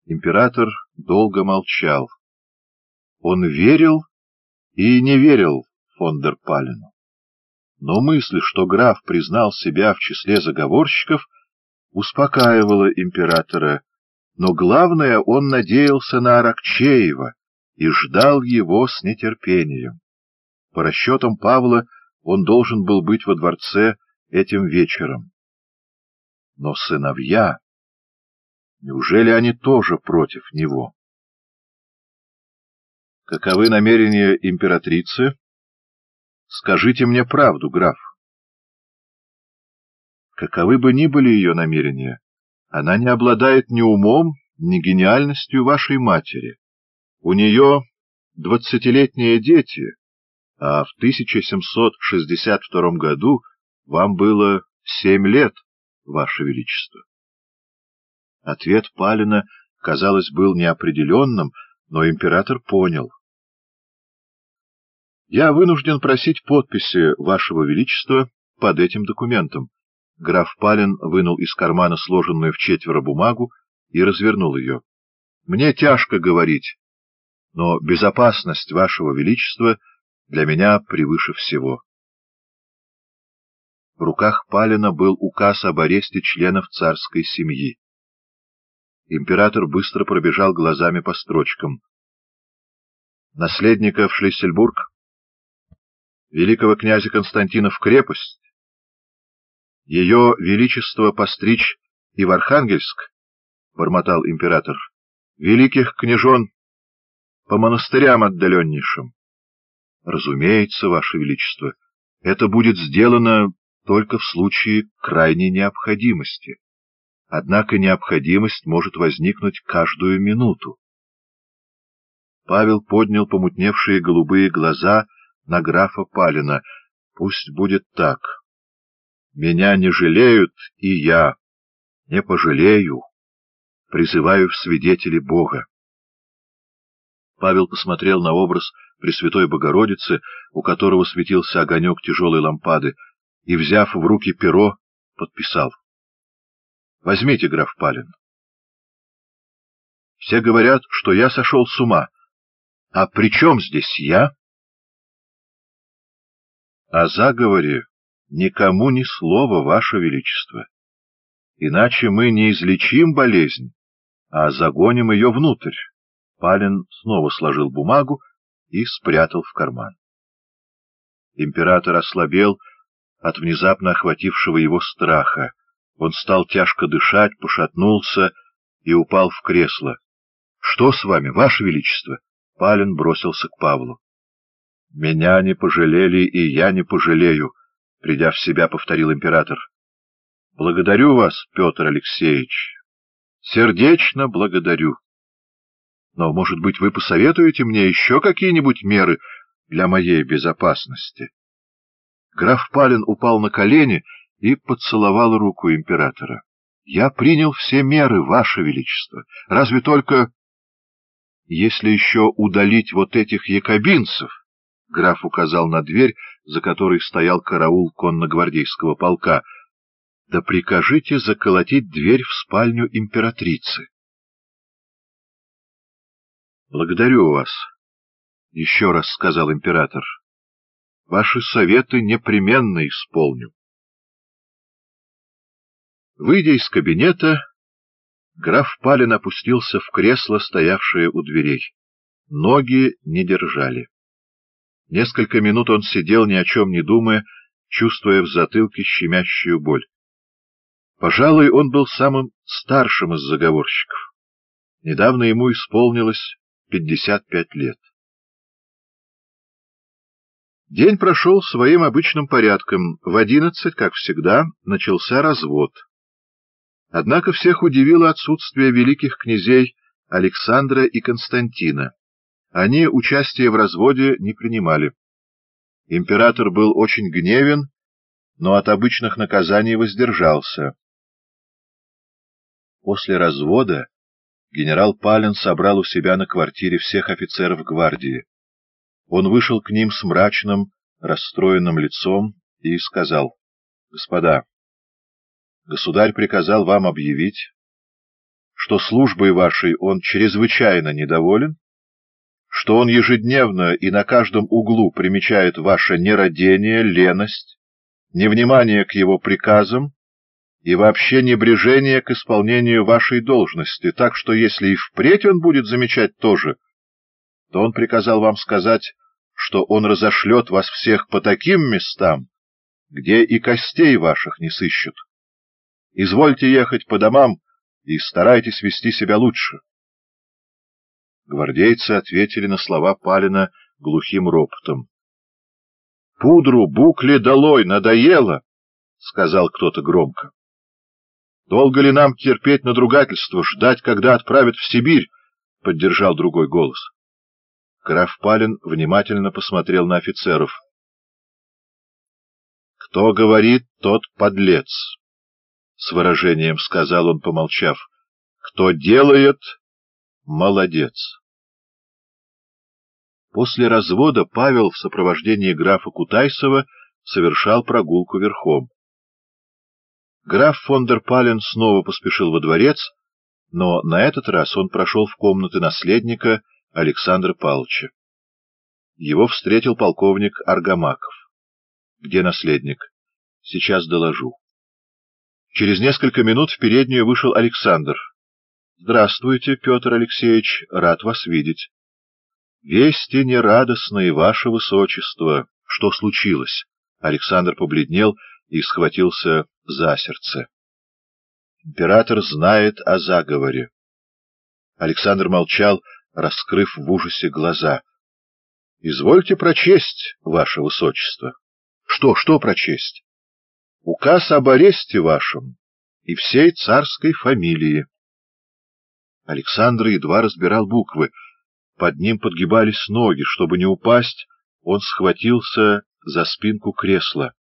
Император долго молчал. Он верил и не верил фон дер Палену. Но мысль, что граф признал себя в числе заговорщиков, успокаивала императора, но главное, он надеялся на Аракчеева и ждал его с нетерпением. По расчетам Павла, он должен был быть во дворце этим вечером. Но сыновья, неужели они тоже против него? Каковы намерения императрицы? Скажите мне правду, граф. Каковы бы ни были ее намерения, она не обладает ни умом, ни гениальностью вашей матери. У нее 20-летние дети, а в 1762 году вам было 7 лет, ваше величество. Ответ Палена, казалось, был неопределенным, но император понял. Я вынужден просить подписи вашего величества под этим документом. Граф Пален вынул из кармана сложенную вчетверо бумагу и развернул ее. Мне тяжко говорить, но безопасность вашего величества для меня превыше всего. В руках Палена был указ об аресте членов царской семьи. Император быстро пробежал глазами по строчкам. Наследника в Шлиссельбург, великого князя Константина в крепость, ее величество постричь и в Архангельск, — бормотал император, — великих княжон по монастырям отдаленнейшим. Разумеется, ваше величество, это будет сделано только в случае крайней необходимости. Однако необходимость может возникнуть каждую минуту. Павел поднял помутневшие голубые глаза на графа Палена. Пусть будет так. Меня не жалеют, и я не пожалею. Призываю в свидетели Бога. Павел посмотрел на образ Пресвятой Богородицы, у которого светился огонек тяжелой лампады, и, взяв в руки перо, подписал. Возьмите, граф Пален. Все говорят, что я сошел с ума. А при чем здесь я? О заговоре никому ни слова, ваше величество. Иначе мы не излечим болезнь, а загоним ее внутрь. Пален снова сложил бумагу и спрятал в карман. Император ослабел от внезапно охватившего его страха. Он стал тяжко дышать, пошатнулся и упал в кресло. — Что с вами, ваше величество? Пален бросился к Павлу. — Меня не пожалели, и я не пожалею, — придя в себя, повторил император. — Благодарю вас, Петр Алексеевич. Сердечно благодарю. Но, может быть, вы посоветуете мне еще какие-нибудь меры для моей безопасности? Граф Пален упал на колени и поцеловал руку императора. — Я принял все меры, ваше величество. Разве только... Если еще удалить вот этих якобинцев, — граф указал на дверь, за которой стоял караул конногвардейского полка, — да прикажите заколотить дверь в спальню императрицы. — Благодарю вас, — еще раз сказал император. — Ваши советы непременно исполню. Выйдя из кабинета, граф Пален опустился в кресло, стоявшее у дверей. Ноги не держали. Несколько минут он сидел, ни о чем не думая, чувствуя в затылке щемящую боль. Пожалуй, он был самым старшим из заговорщиков. Недавно ему исполнилось 55 лет. День прошел своим обычным порядком. В 11, как всегда, начался развод. Однако всех удивило отсутствие великих князей Александра и Константина. Они участия в разводе не принимали. Император был очень гневен, но от обычных наказаний воздержался. После развода генерал Пален собрал у себя на квартире всех офицеров гвардии. Он вышел к ним с мрачным, расстроенным лицом и сказал: — Господа, государь приказал вам объявить, что службой вашей он чрезвычайно недоволен, что он ежедневно и на каждом углу примечает ваше нерадение, леность, невнимание к его приказам и вообще небрежение к исполнению вашей должности, так что если и впредь он будет замечать то же, то он приказал вам сказать, что он разошлет вас всех по таким местам, где и костей ваших не сыщут. Извольте ехать по домам и старайтесь вести себя лучше. Гвардейцы ответили на слова Палина глухим ропотом. — Пудру, букли долой, надоело! — сказал кто-то громко. — Долго ли нам терпеть надругательство, ждать, когда отправят в Сибирь? — поддержал другой голос. Граф Палин внимательно посмотрел на офицеров. — Кто говорит, тот подлец, — с выражением сказал он, помолчав. — Кто делает, молодец. После развода Павел в сопровождении графа Кутайсова совершал прогулку верхом. Граф фон дер Пален снова поспешил во дворец, но на этот раз он прошел в комнаты наследника Александра Павловича. Его встретил полковник Аргамаков. — Где наследник? — Сейчас доложу. Через несколько минут в переднюю вышел Александр. — Здравствуйте, Петр Алексеевич, рад вас видеть. — Вести нерадостные, ваше высочество. Что случилось? Александр побледнел и схватился за сердце. Император знает о заговоре. Александр молчал, раскрыв в ужасе глаза. — Извольте прочесть, ваше высочество. — Что прочесть? — Указ об аресте вашем и всей царской фамилии. Александр едва разбирал буквы. Под ним подгибались ноги. Чтобы не упасть, он схватился за спинку кресла.